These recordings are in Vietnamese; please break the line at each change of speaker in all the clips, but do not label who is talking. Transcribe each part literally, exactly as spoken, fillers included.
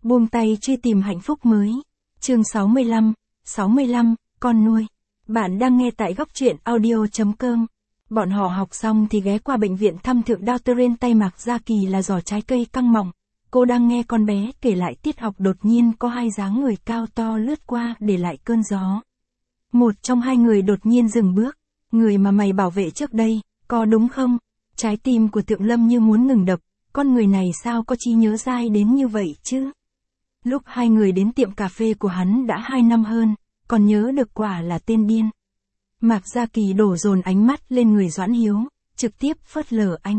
Buông tay truy tìm hạnh phúc mới. Chương sáu mươi lăm, sáu mươi lăm, con nuôi. Bạn đang nghe tại góc truyện audio chấm com. Bọn họ học xong thì ghé qua bệnh viện thăm thượng đao Teren, tay Mạc Gia Kỳ là giỏ trái cây căng mọng. Cô đang nghe con bé kể lại tiết học, đột nhiên có hai dáng người cao to lướt qua để lại cơn gió. Một trong hai người đột nhiên dừng bước. Người mà mày bảo vệ trước đây, có đúng không? Trái tim của Thượng Lâm như muốn ngừng đập, con người này sao có trí nhớ dai đến như vậy chứ? Lúc hai người đến tiệm cà phê của hắn đã hai năm hơn, còn nhớ được quả là tên điên. Mạc Gia Kỳ đổ dồn ánh mắt lên người Doãn Hiếu, trực tiếp phớt lờ anh.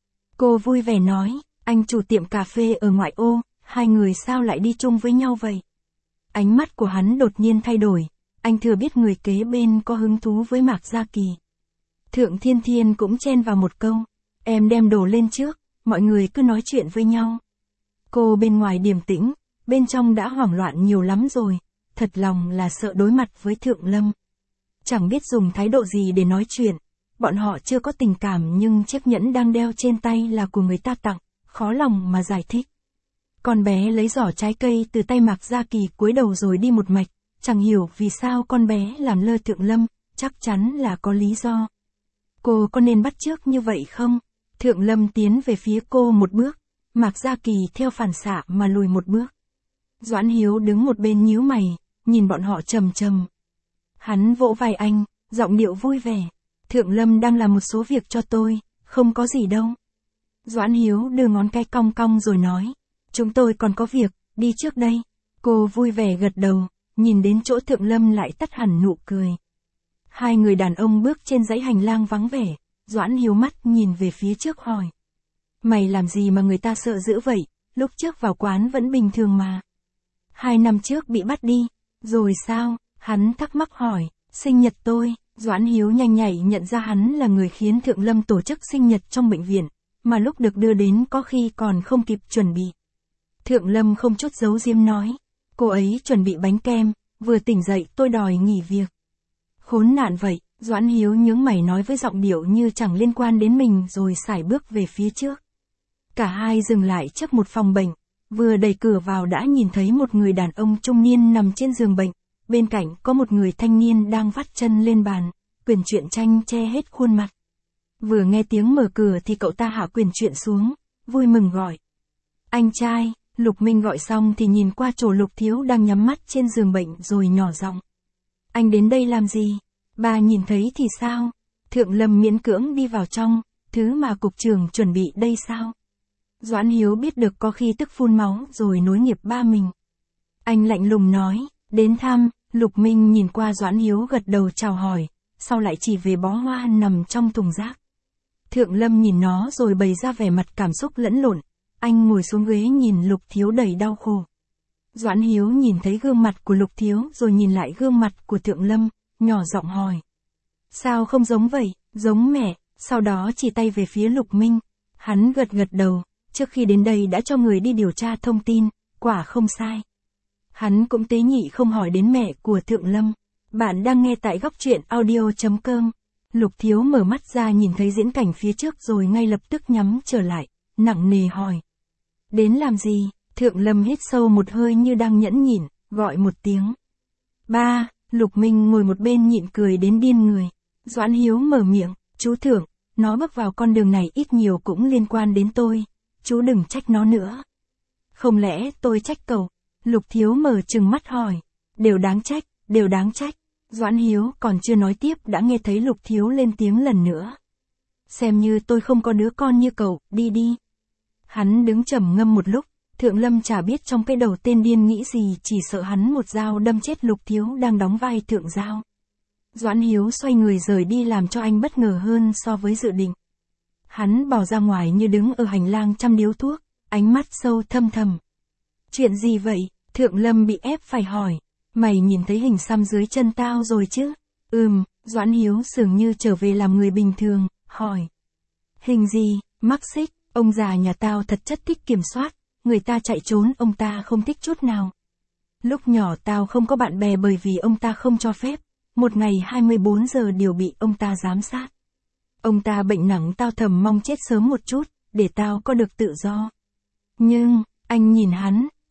Cô vui vẻ nói, anh chủ tiệm cà phê ở ngoại ô, hai người sao lại đi chung với nhau vậy? Ánh mắt của hắn đột nhiên thay đổi, anh thừa biết người kế bên có hứng thú với Mạc Gia Kỳ. Thượng Thiên Thiên cũng chen vào một câu, em đem đồ lên trước, mọi người cứ nói chuyện với nhau. Cô bên ngoài điềm tĩnh, bên trong đã hoảng loạn nhiều lắm rồi, thật lòng là sợ đối mặt với Thượng Lâm. Chẳng biết dùng thái độ gì để nói chuyện, bọn họ chưa có tình cảm nhưng chiếc nhẫn đang đeo trên tay là của người ta tặng, khó lòng mà giải thích. Con bé lấy giỏ trái cây từ tay Mạc Gia Kỳ cúi đầu rồi đi một mạch, chẳng hiểu vì sao con bé làm lơ Thượng Lâm, chắc chắn là có lý do. Cô có nên bắt chước như vậy không? Thượng Lâm tiến về phía cô một bước, Mạc Gia Kỳ theo phản xạ mà lùi một bước. Doãn Hiếu đứng một bên nhíu mày, nhìn bọn họ trầm trầm. Hắn vỗ vai anh, giọng điệu vui vẻ. Thượng Lâm đang làm một số việc cho tôi, không có gì đâu. Doãn Hiếu đưa ngón cái cong cong rồi nói, chúng tôi còn có việc, đi trước đây. Cô vui vẻ gật đầu, nhìn đến chỗ Thượng Lâm lại tắt hẳn nụ cười. Hai người đàn ông bước trên dãy hành lang vắng vẻ, Doãn Hiếu mắt nhìn về phía trước hỏi. Mày làm gì mà người ta sợ dữ vậy, lúc trước vào quán vẫn bình thường mà. Hai năm trước bị bắt đi, rồi sao? Hắn thắc mắc hỏi, sinh nhật tôi. Doãn Hiếu nhanh nhảy nhận ra hắn là người khiến Thượng Lâm tổ chức sinh nhật trong bệnh viện, mà lúc được đưa đến có khi còn không kịp chuẩn bị. Thượng Lâm không chút giấu diếm nói, cô ấy chuẩn bị bánh kem, vừa tỉnh dậy tôi đòi nghỉ việc. Khốn nạn vậy, Doãn Hiếu nhướng mày nói với giọng điệu như chẳng liên quan đến mình rồi sải bước về phía trước. Cả hai dừng lại trước một phòng bệnh, vừa đẩy cửa vào đã nhìn thấy một người đàn ông trung niên nằm trên giường bệnh, bên cạnh có một người thanh niên đang vắt chân lên bàn, quyển truyện tranh che hết khuôn mặt. Vừa nghe tiếng mở cửa thì cậu ta hạ quyển truyện xuống, vui mừng gọi. Anh trai. Lục Minh gọi xong thì nhìn qua chỗ Lục Thiếu đang nhắm mắt trên giường bệnh rồi nhỏ giọng. Anh đến đây làm gì? Ba nhìn thấy thì sao? Thượng Lâm miễn cưỡng đi vào trong, thứ mà cục trưởng chuẩn bị đây sao? Doãn Hiếu biết được có khi tức phun máu rồi nối nghiệp ba mình. Anh lạnh lùng nói, đến thăm. Lục Minh nhìn qua Doãn Hiếu gật đầu chào hỏi, sau lại chỉ về bó hoa nằm trong thùng rác. Thượng Lâm nhìn nó rồi bày ra vẻ mặt cảm xúc lẫn lộn, anh ngồi xuống ghế nhìn Lục Thiếu đầy đau khổ. Doãn Hiếu nhìn thấy gương mặt của Lục Thiếu rồi nhìn lại gương mặt của Thượng Lâm, nhỏ giọng hỏi. Sao không giống vậy, giống mẹ, sau đó chỉ tay về phía Lục Minh. Hắn gật gật đầu, trước khi đến đây đã cho người đi điều tra thông tin, quả không sai. Hắn cũng tế nhị không hỏi đến mẹ của Thượng Lâm. Bạn đang nghe tại góc truyện audio chấm com. Lục Thiếu mở mắt ra nhìn thấy diễn cảnh phía trước rồi ngay lập tức nhắm trở lại, nặng nề hỏi. Đến làm gì? Thượng Lâm hít sâu một hơi như đang nhẫn nhịn, gọi một tiếng. Ba. Lục Minh ngồi một bên nhịn cười đến điên người. Doãn Hiếu mở miệng, chú Thượng, nó bước vào con đường này ít nhiều cũng liên quan đến tôi, chú đừng trách nó nữa. Không lẽ tôi trách cậu? Lục Thiếu mở trừng mắt hỏi. Đều đáng trách, đều đáng trách. Doãn Hiếu còn chưa nói tiếp đã nghe thấy Lục Thiếu lên tiếng lần nữa. Xem như tôi không có đứa con như cậu, đi đi. Hắn đứng trầm ngâm một lúc, Thượng Lâm chả biết trong cái đầu tên điên nghĩ gì, chỉ sợ hắn một dao đâm chết Lục Thiếu đang đóng vai Thượng Giao. Doãn Hiếu xoay người rời đi làm cho anh bất ngờ hơn so với dự định. Hắn bỏ ra ngoài như đứng ở hành lang chăm điếu thuốc, ánh mắt sâu thâm thầm. Chuyện gì vậy? Thượng Lâm bị ép phải hỏi. Mày nhìn thấy hình xăm dưới chân tao rồi chứ? Ừm, Doãn Hiếu dường như trở về làm người bình thường, hỏi. Hình gì? Mắc xích, ông già nhà tao thật chất thích kiểm soát, người ta chạy trốn ông ta không thích chút nào. Lúc nhỏ tao không có bạn bè bởi vì ông ta không cho phép, một ngày hai mươi bốn giờ đều bị ông ta giám sát. Ông ta bệnh nặng tao thầm mong chết sớm một chút, để tao có được tự do. Nhưng, anh nhìn hắn,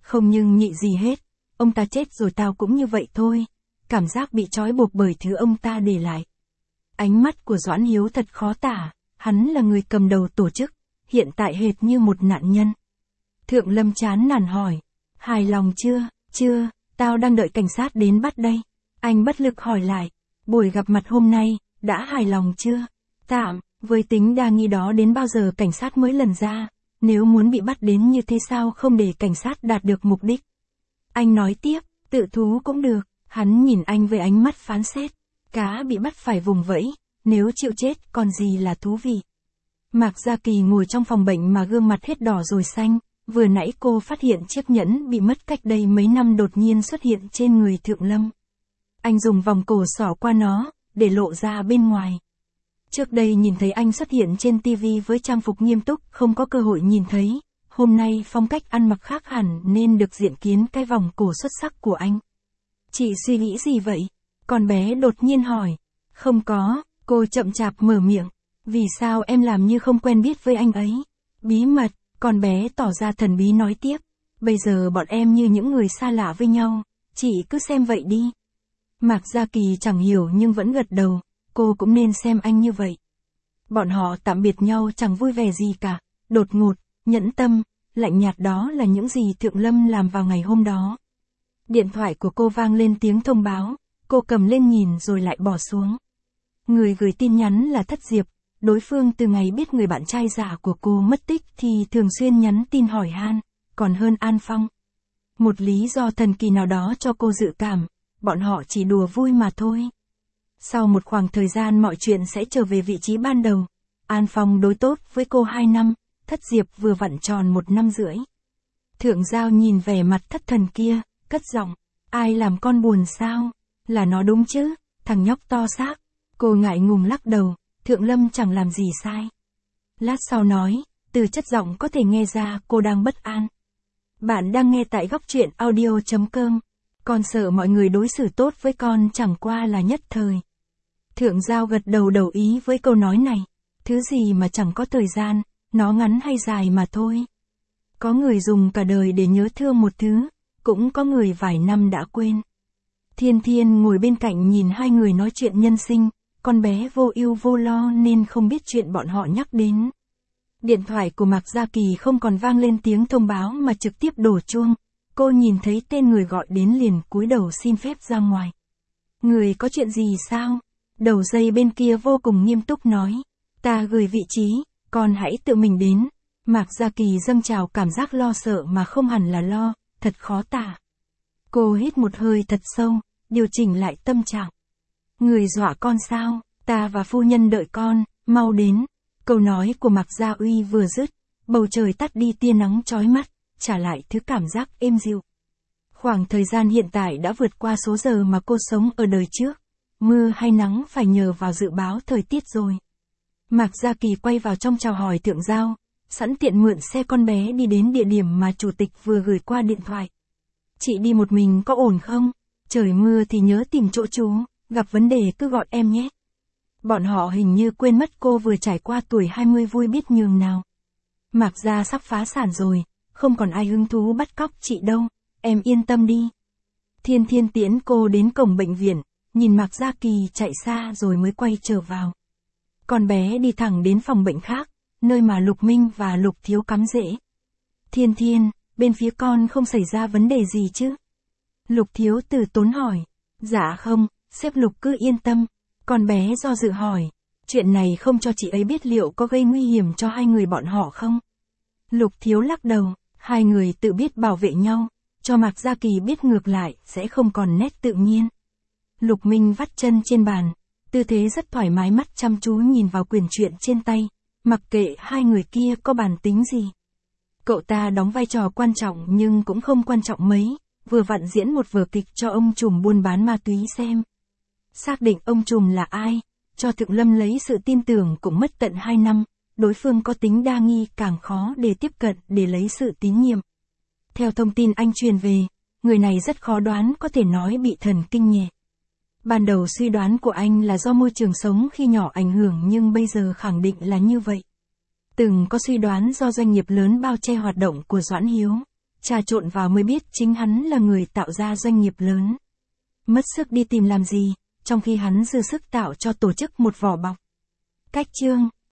Không nhưng nhị gì hết, ông ta chết rồi tao cũng như vậy thôi. Cảm giác bị trói buộc bởi thứ ông ta để lại. Ánh mắt của Doãn Hiếu thật khó tả, hắn là người cầm đầu tổ chức, hiện tại hệt như một nạn nhân. Thượng Lâm chán nản hỏi, hài lòng chưa? Chưa, tao đang đợi cảnh sát đến bắt đây. Anh bất lực hỏi lại, buổi gặp mặt hôm nay, đã hài lòng chưa? Tạm, với tính đa nghi đó đến bao giờ cảnh sát mới lần ra, nếu muốn bị bắt đến như thế sao không để cảnh sát đạt được mục đích? Anh nói tiếp, tự thú cũng được, hắn nhìn anh với ánh mắt phán xét. Cá bị bắt phải vùng vẫy, nếu chịu chết còn gì là thú vị. Mạc Gia Kỳ ngồi trong phòng bệnh mà gương mặt hết đỏ rồi xanh, vừa nãy cô phát hiện chiếc nhẫn bị mất cách đây mấy năm đột nhiên xuất hiện trên người Thượng Lâm. Anh dùng vòng cổ xỏ qua nó, để lộ ra bên ngoài. Trước đây nhìn thấy anh xuất hiện trên ti vi với trang phục nghiêm túc, không có cơ hội nhìn thấy. Hôm nay phong cách ăn mặc khác hẳn nên được diện kiến cái vòng cổ xuất sắc của anh. Chị suy nghĩ gì vậy? Con bé đột nhiên hỏi. Không có, cô chậm chạp mở miệng. Vì sao em làm như không quen biết với anh ấy? Bí mật, con bé tỏ ra thần bí nói tiếp. Bây giờ bọn em như những người xa lạ với nhau, chị cứ xem vậy đi. Mạc Gia Kỳ chẳng hiểu nhưng vẫn gật đầu, cô cũng nên xem anh như vậy. Bọn họ tạm biệt nhau chẳng vui vẻ gì cả, đột ngột, nhẫn tâm, lạnh nhạt đó là những gì Thượng Lâm làm vào ngày hôm đó. Điện thoại của cô vang lên tiếng thông báo, cô cầm lên nhìn rồi lại bỏ xuống. Người gửi tin nhắn là Thất Diệp, đối phương từ ngày biết người bạn trai giả của cô mất tích thì thường xuyên nhắn tin hỏi han, còn hơn An Phong. Một lý do thần kỳ nào đó cho cô dự cảm, bọn họ chỉ đùa vui mà thôi. Sau một khoảng thời gian mọi chuyện sẽ trở về vị trí ban đầu. An Phong đối tốt với cô hai năm, Thất Diệp vừa vặn tròn một năm rưỡi. Thượng Giao nhìn vẻ mặt thất thần kia, cất giọng, ai làm con buồn sao? Là nó đúng chứ, thằng nhóc to xác. Cô ngại ngùng lắc đầu, Thượng Lâm chẳng làm gì sai. Lát sau nói, từ chất giọng có thể nghe ra cô đang bất an. Bạn đang nghe tại góc truyện audio chấm com. Con sợ mọi người đối xử tốt với con chẳng qua là nhất thời. Thượng Giao gật đầu đồng ý với câu nói này. Thứ gì mà chẳng có thời gian, nó ngắn hay dài mà thôi. Có người dùng cả đời để nhớ thương một thứ, cũng có người vài năm đã quên. Thiên Thiên ngồi bên cạnh nhìn hai người nói chuyện nhân sinh, con bé vô ưu vô lo nên không biết chuyện bọn họ nhắc đến. Điện thoại của Mạc Gia Kỳ không còn vang lên tiếng thông báo mà trực tiếp đổ chuông. Cô nhìn thấy tên người gọi đến liền cúi đầu xin phép ra ngoài. Người có chuyện gì sao? Đầu dây bên kia vô cùng nghiêm túc nói. Ta gửi vị trí, con hãy tự mình đến. Mạc Gia Kỳ dâng trào cảm giác lo sợ mà không hẳn là lo, thật khó tả. Cô hít một hơi thật sâu, điều chỉnh lại tâm trạng. Người dọa con sao? Ta và phu nhân đợi con, mau đến. Câu nói của Mạc Gia Uy vừa dứt, bầu trời tắt đi tia nắng chói mắt, trả lại thứ cảm giác êm dịu. Khoảng thời gian hiện tại đã vượt qua số giờ mà cô sống ở đời trước. Mưa hay nắng phải nhờ vào dự báo thời tiết rồi. Mạc Gia Kỳ quay vào trong chào hỏi Thượng Giao, sẵn tiện mượn xe con bé đi đến địa điểm mà chủ tịch vừa gửi qua điện thoại. Chị đi một mình có ổn không? Trời mưa thì nhớ tìm chỗ trú, gặp vấn đề cứ gọi em nhé. Bọn họ hình như quên mất cô vừa trải qua tuổi hai mươi vui biết nhường nào. Mạc Gia sắp phá sản rồi, không còn ai hứng thú bắt cóc chị đâu, em yên tâm đi. Thiên Thiên tiễn cô đến cổng bệnh viện, nhìn Mạc Gia Kỳ chạy xa rồi mới quay trở vào. Con bé đi thẳng đến phòng bệnh khác, nơi mà Lục Minh và Lục Thiếu cắm rễ. Thiên Thiên, bên phía con không xảy ra vấn đề gì chứ? Lục Thiếu từ tốn hỏi. Dạ không, sếp Lục cứ yên tâm. Con bé do dự hỏi. Chuyện này không cho chị ấy biết liệu có gây nguy hiểm cho hai người bọn họ không? Lục Thiếu lắc đầu, hai người tự biết bảo vệ nhau, cho Mạc Gia Kỳ biết ngược lại sẽ không còn nét tự nhiên. Lục Minh vắt chân trên bàn, tư thế rất thoải mái, mắt chăm chú nhìn vào quyển truyện trên tay, mặc kệ hai người kia có bản tính gì. Cậu ta đóng vai trò quan trọng nhưng cũng không quan trọng mấy, vừa vặn diễn một vở kịch cho ông trùm buôn bán ma túy xem. Xác định ông trùm là ai, cho Thượng Lâm lấy sự tin tưởng cũng mất tận hai năm, đối phương có tính đa nghi càng khó để tiếp cận để lấy sự tín nhiệm. Theo thông tin anh truyền về, người này rất khó đoán, có thể nói bị thần kinh nhẹ. Ban đầu suy đoán của anh là do môi trường sống khi nhỏ ảnh hưởng nhưng bây giờ khẳng định là như vậy. Từng có suy đoán do doanh nghiệp lớn bao che hoạt động của Doãn Hiếu. trà trộn vào mới biết chính hắn là người tạo ra doanh nghiệp lớn. Mất sức đi tìm làm gì, trong khi hắn dư sức tạo cho tổ chức một vỏ bọc. Cách chương